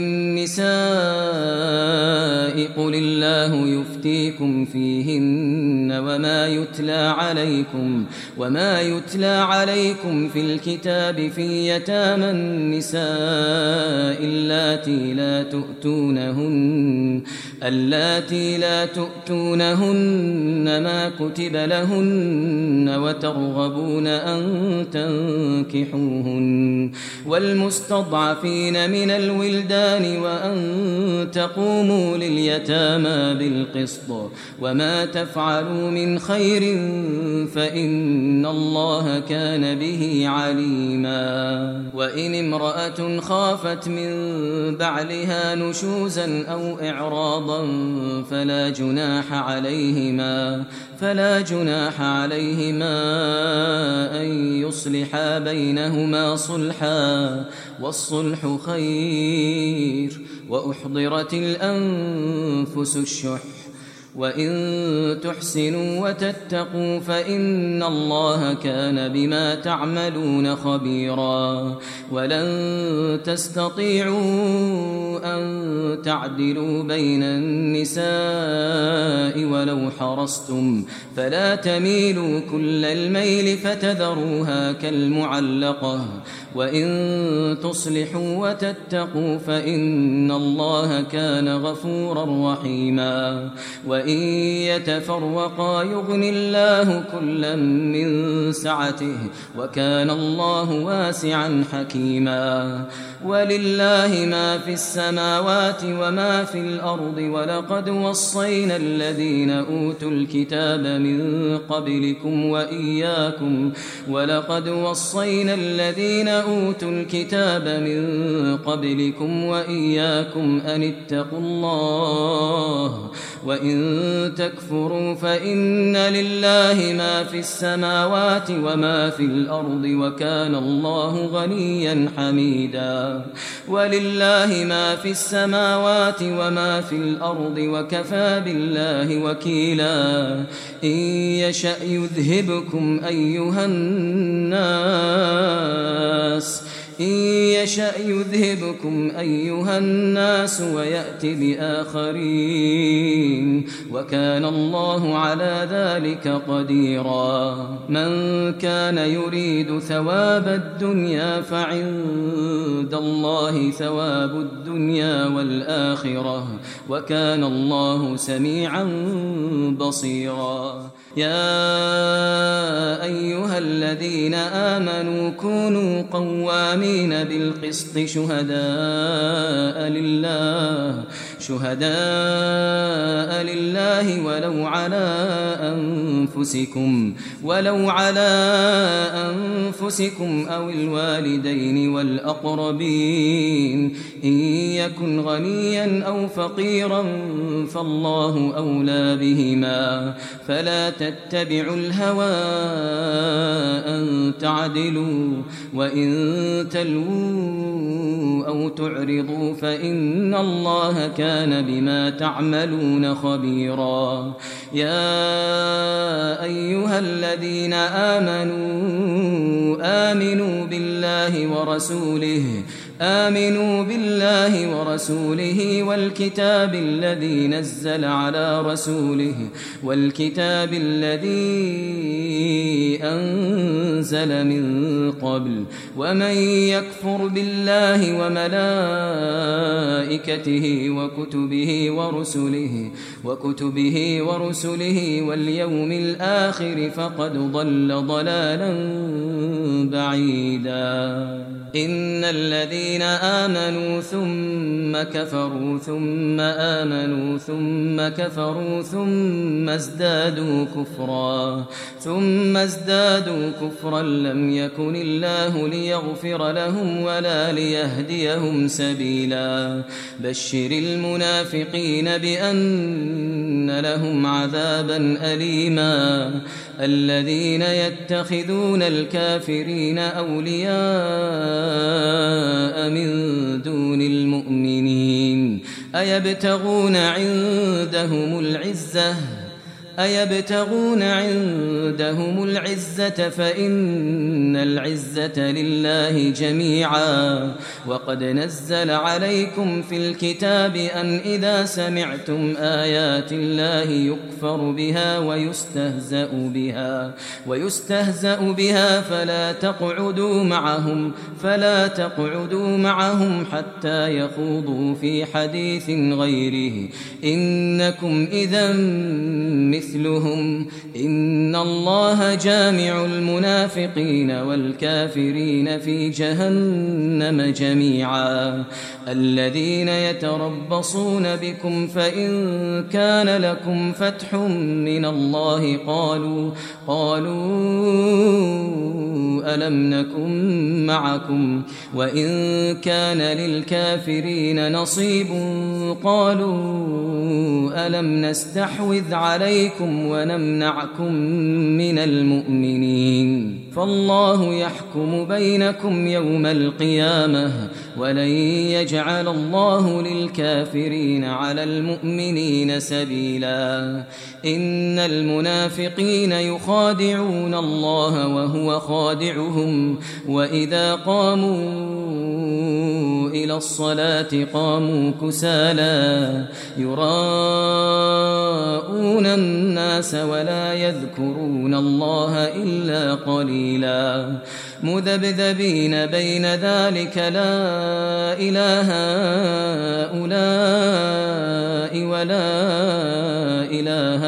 النساء قل الله يفتيكم فيهن وما يتلى عليكم في الكتاب في يتامى النساء اللاتي لا تؤتونهن ما كتب لهن وترغبون أن تنكحوهن والمستضعفين من الولدان وأن تقوموا لليتامى بالقسط وما تفعلوا من خير فإن الله كان به عليما وإن امرأة خافت من بعلها نشوزا أو إعراضا فلا جناح عليهما أن يصلحا بينهما صلحا والصلح خير وأحضرت الأنفس الشح وإن تحسنوا وتتقوا فإن الله كان بما تعملون خبيرا ولن تستطيعوا أن تعدلوا بين النساء ولو حرصتم فلا تميلوا كل الميل فتذروها كالمعلقة وإن تصلحوا وتتقوا فإن الله كان غفورا رحيما وإن يتفرقا يغني الله كلا من سعته وكان الله واسعا حكيما ولله ما في السماوات وما في الأرض ولقد وصينا الذين أوتوا الكتاب من قبلكم وإياكم أن اتقوا الله وإن تكفروا فإن لله ما في السماوات وما في الأرض وكان الله غنيا حميدا ولله ما في السماوات وما في الأرض وكفى بالله وكيلا إن يشأ يذهبكم أيها الناس ويأت بآخرين وكان الله على ذلك قديرا من كان يريد ثواب الدنيا فعند الله ثواب الدنيا والآخرة وكان الله سميعا بصيرا يا أيها الذين آمنوا كونوا قوامين بالقسط شهداء لله ولو على أنفسكم أو الوالدين والأقربين إن يكن غنيا أو فقيرا فالله أولى بهما فلا تتبعوا الهوى أن تعدلوا وإن تلووا أو تعرضوا فإن الله كان بما تعملون خبيرا يا أيها الذين آمنوا بالله ورسوله والكتاب الذي نزل على رسوله والكتاب الذي أنزل من قبل ومن يكفر بالله وملائكته وكتبه ورسله واليوم الآخر فقد ضل ضلالا بعيدا إن الذين آمنوا ثم كفروا ثم آمنوا ثم كفروا ثم ازدادوا كفرا لم يكن الله ليغفر لهم ولا ليهديهم سبيلا بشر المنافقين بأن لهم عذابا أليما الذين يتخذون الكافرين أولياء من دون المؤمنين أيبتغون عندهم العزة فإن العزة لله جميعا وقد نزل عليكم في الكتاب أن إذا سمعتم آيات الله يكفر بها ويستهزأ بها فلا تقعدوا معهم حتى يخوضوا في حديث غيره إنكم إذا مثلهم إن الله جامع المنافقين والكافرين في جهنم جميعا الذين يتربصون بكم فإن كان لكم فتح من الله قالوا ألم نكن معكم وإن كان للكافرين نصيب قالوا ألم نستحوذ عليكم ونمنعكم من المؤمنين فالله يحكم بينكم يوم القيامة ولن يجعل الله للكافرين على المؤمنين سبيلا إن المنافقين يخادعون الله وهو خادعهم وإذا قاموا إلى الصلاة قاموا كسالى يراءون الناس ولا يذكرون الله إلا قليلا مذبذبين بين ذلك لا إله هؤلاء ولا إله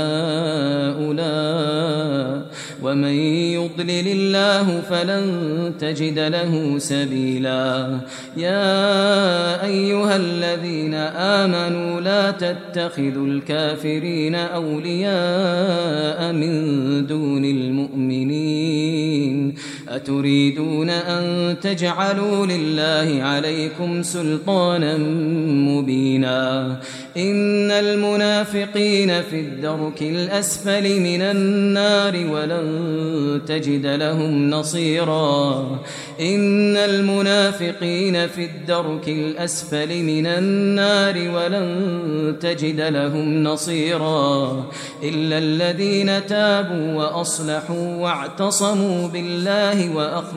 هؤلاء ومن يضلل الله فلن تجد له سبيلا يا أيها الذين آمنوا لا تتخذوا الكافرين أولياء من دون المؤمنين أتريدون أن تجعلوا لله عليكم سلطانا مبينا إن المنافقين في الدرك الأسفل من النار ولن تجد لهم نصيرا إن المنافقين في الدرك الأسفل من النار ولن تجد لهم نصيرا إلا الذين تابوا وأصلحوا واعتصموا بالله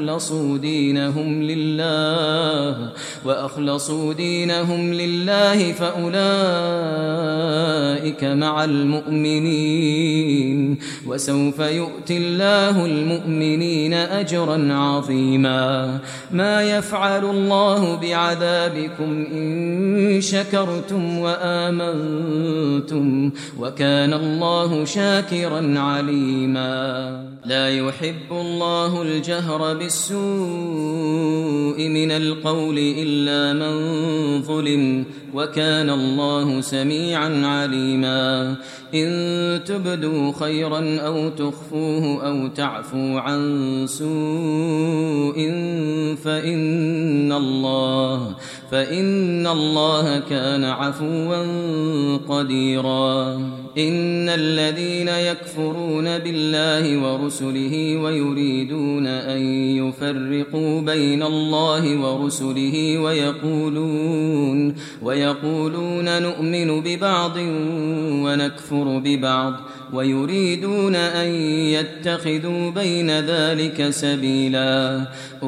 وأخلصوا دينهم لله فأولئك مع المؤمنين وسوف يؤتي الله المؤمنين أجرا عظيما ما يفعل الله بعذابكم إن شكرتم وآمنتم وكان الله شاكرا عليما لا يحب الله الجهر بالسوء من القول إلا من ظلم وكان الله سميعا عليما إن تبدوا خيرا أو تخفوه أو تعفوا عن سوء فإن الله كان عفوا قديرا إن الذين يكفرون بالله ورسله ويريدون أن يفرقوا بين الله ورسله ويقولون نؤمن ببعض ونكفر ببعض ويريدون أن يتخذوا بين ذلك سبيلا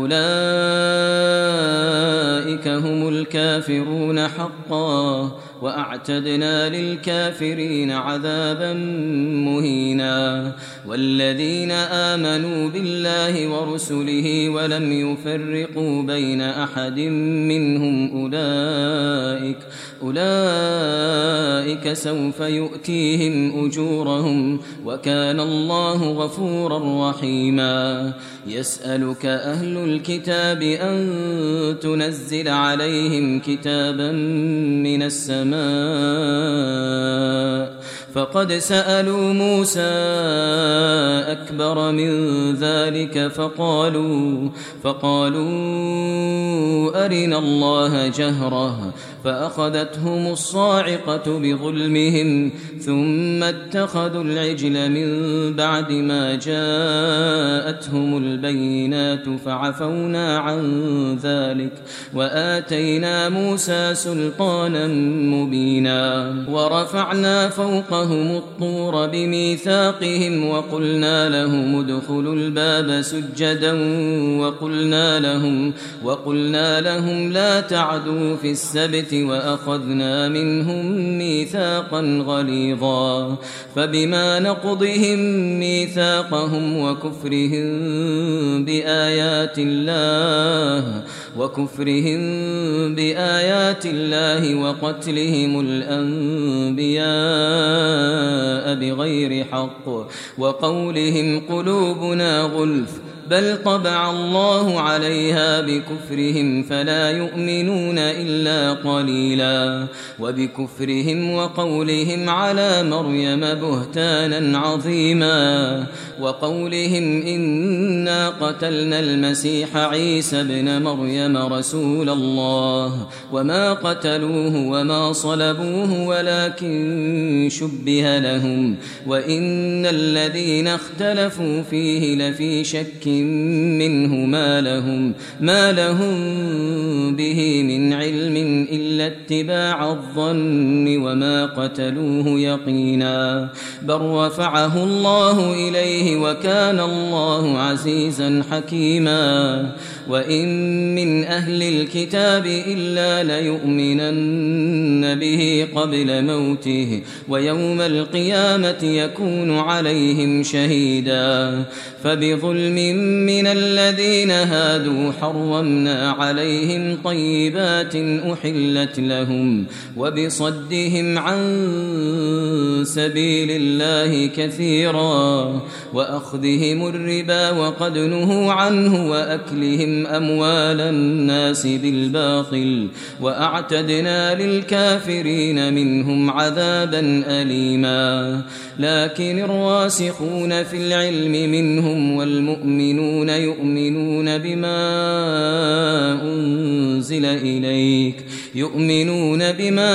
أولئك هم الكافرون حقا وأعتدنا للكافرين عذابا مهينا والذين آمنوا بالله ورسله ولم يفرقوا بين أحد منهم أولئك سوف يؤتيهم أجورهم وكان الله غفورا رحيما يسألك أهل الكتاب أن تنزل عليهم كتابا من السماء فقد سألوا موسى أكبر من ذلك فقالوا أرنا الله جهرة فأخذتهم الصاعقة بظلمهم ثم اتخذوا العجل من بعد ما جاءتهم البينات فعفونا عن ذلك وآتينا موسى سلطانا مبينا ورفعنا فوقهم الطور بميثاقهم وقلنا لهم ادخلوا الباب سجدا وقلنا لهم لا تعدوا في السبت وأخذنا منهم ميثاقا غليظا فبما نقضهم ميثاقهم وكفرهم بآيات الله وقتلهم الأنبياء بغير حق وقولهم قلوبنا غلف بل طبع الله عليها بكفرهم فلا يؤمنون إلا قليلا وبكفرهم وقولهم على مريم بهتانا عظيما وقولهم إنا قتلنا المسيح عيسى ابن مريم رسول الله وما قتلوه وما صلبوه ولكن شبه لهم وإن الذين اختلفوا فيه لفي شك منه ما لهم به من علم إلا اتباع الظن وما قتلوه يقينا بل رفعه الله إليه وكان الله عزيزا حكيما وإن من أهل الكتاب إلا ليؤمنن به قبل موته ويوم القيامة يكون عليهم شهيدا فبظلم من الذين هادوا حرمنا عليهم طيبات أحلت لهم وبصدهم عن سبيل الله كثيرا وأخذهم الربا وقد نهوا عنه وأكلهم أموال الناس بالباطل وأعتدنا للكافرين منهم عذابا أليما لكن الراسخون في العلم منهم والمؤمنون يؤمنون بما أنزل يؤمنون بما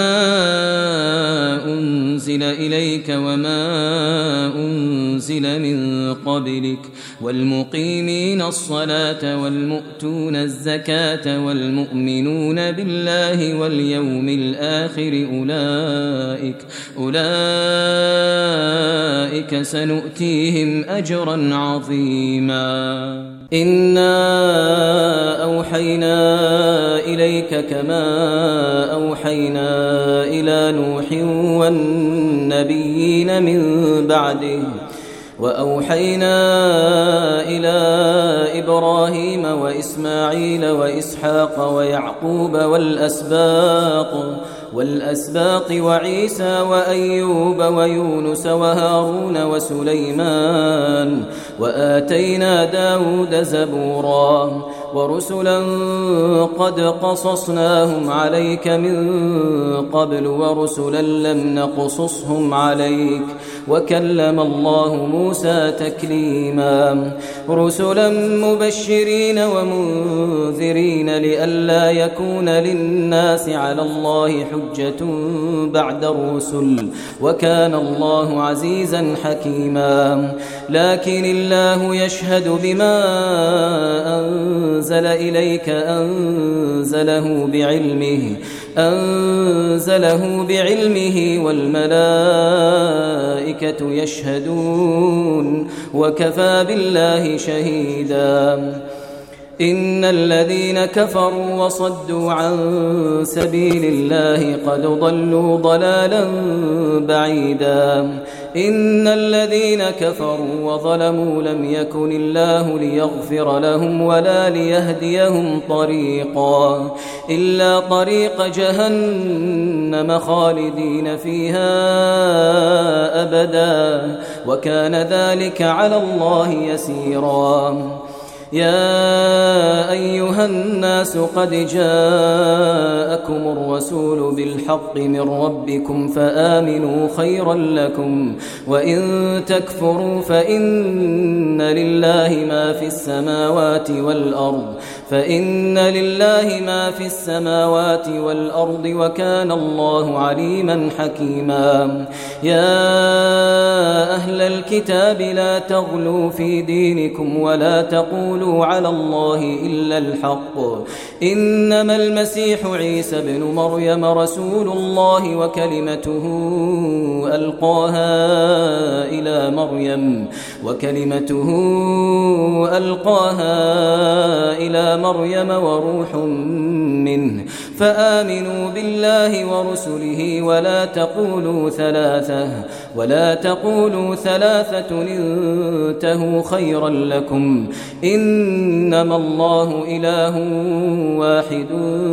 أنزل إليك وما أنزل من قبلك والمقيمين الصلاة والمؤتون الزكاة والمؤمنون بالله واليوم الآخر أولئك سنؤتيهم أجرا عظيما إنا أوحينا إليك كما أوحينا إلى نوح والنبيين من بعده وأوحينا إلى إبراهيم وإسماعيل وإسحاق ويعقوب والأسباط وعيسى وأيوب ويونس وهارون وسليمان وآتينا داود زبورا ورسلا قد قصصناهم عليك من قبل ورسلا لم نقصصهم عليك وكلم الله موسى تكليما رسلا مبشرين ومنذرين لئلا يكون للناس على الله حجة بعد الرسل وكان الله عزيزا حكيما لكن الله يشهد بما أنزل إليك أنزله بعلمه والملائكة يشهدون وكفى بالله شهيدا إن الذين كفروا وصدوا عن سبيل الله قد ضلوا ضلالا بعيدا إن الذين كفروا وظلموا لم يكن الله ليغفر لهم ولا ليهديهم طريقا إلا طريق جهنم خالدين فيها أبدا وكان ذلك على الله يسيرا يا أيها الناس قد جاءكم الرسول بالحق من ربكم فآمنوا خيرا لكم وإن تكفروا فإن لله ما في السماوات والأرض وكان الله عليما حكيما يا أهل الكتاب لا تغلوا في دينكم ولا تقولوا على الله إلا الحق إنما المسيح عيسى بن مريم رسول الله وكلمته ألقاها إلى مريم وروح منه فآمنوا بالله ورسله ولا تقولوا ثلاثة انتهوا خيرا لكم إنما الله إله واحد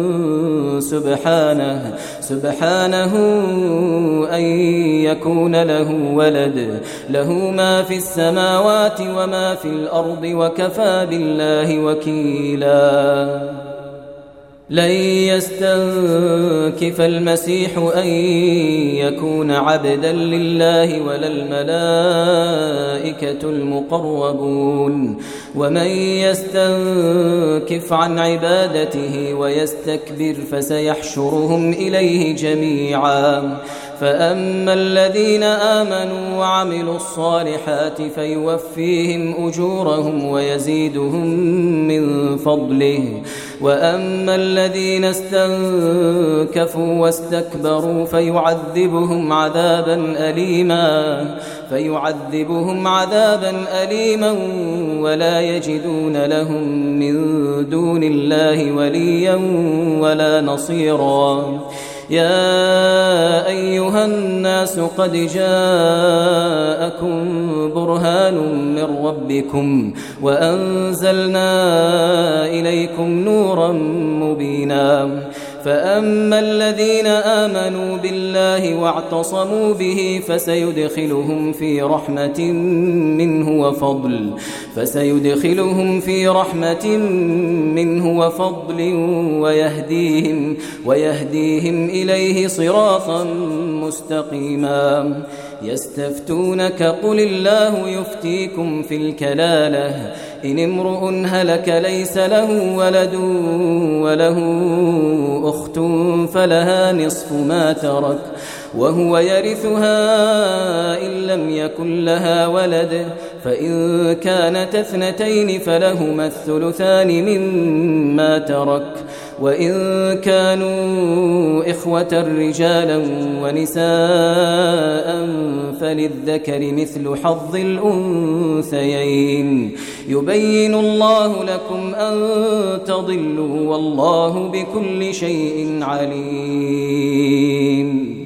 سبحانه أن يكون له ولد له ما في السماوات وما في الأرض وكفى بالله وكيلا لن يستنكف المسيح أن يكون عبدا لله ولا الملائكة المقربون ومن يستنكف عن عبادته ويستكبر فسيحشرهم إليه جميعا فأما الذين آمنوا وعملوا الصالحات فيوفيهم أجورهم ويزيدهم من فضله وأما الذين استنكفوا واستكبروا فيعذبهم عذابا أليما ولا يجدون لهم من دون الله وليا ولا نصيرا يا أيها الناس قد جاءكم برهان من ربكم وأنزلنا إليكم نورا مبينا فأما الذين آمنوا بالله واعتصموا به فسيدخلهم في رحمة منه وفضل ويهديهم إليه صراطا مستقيما يستفتونك قل الله يفتيكم في الكلالة إن امرؤ هلك ليس له ولد وله أخت فلها نصف ما ترك وهو يرثها إن لم يكن لها ولد فإن كانت اثنتين فلهما الثلثان مما ترك وإن كانوا إخوة رجالا ونساء فللذكر مثل حظ الأنثيين يبين الله لكم أن تضلوا والله بكل شيء عليم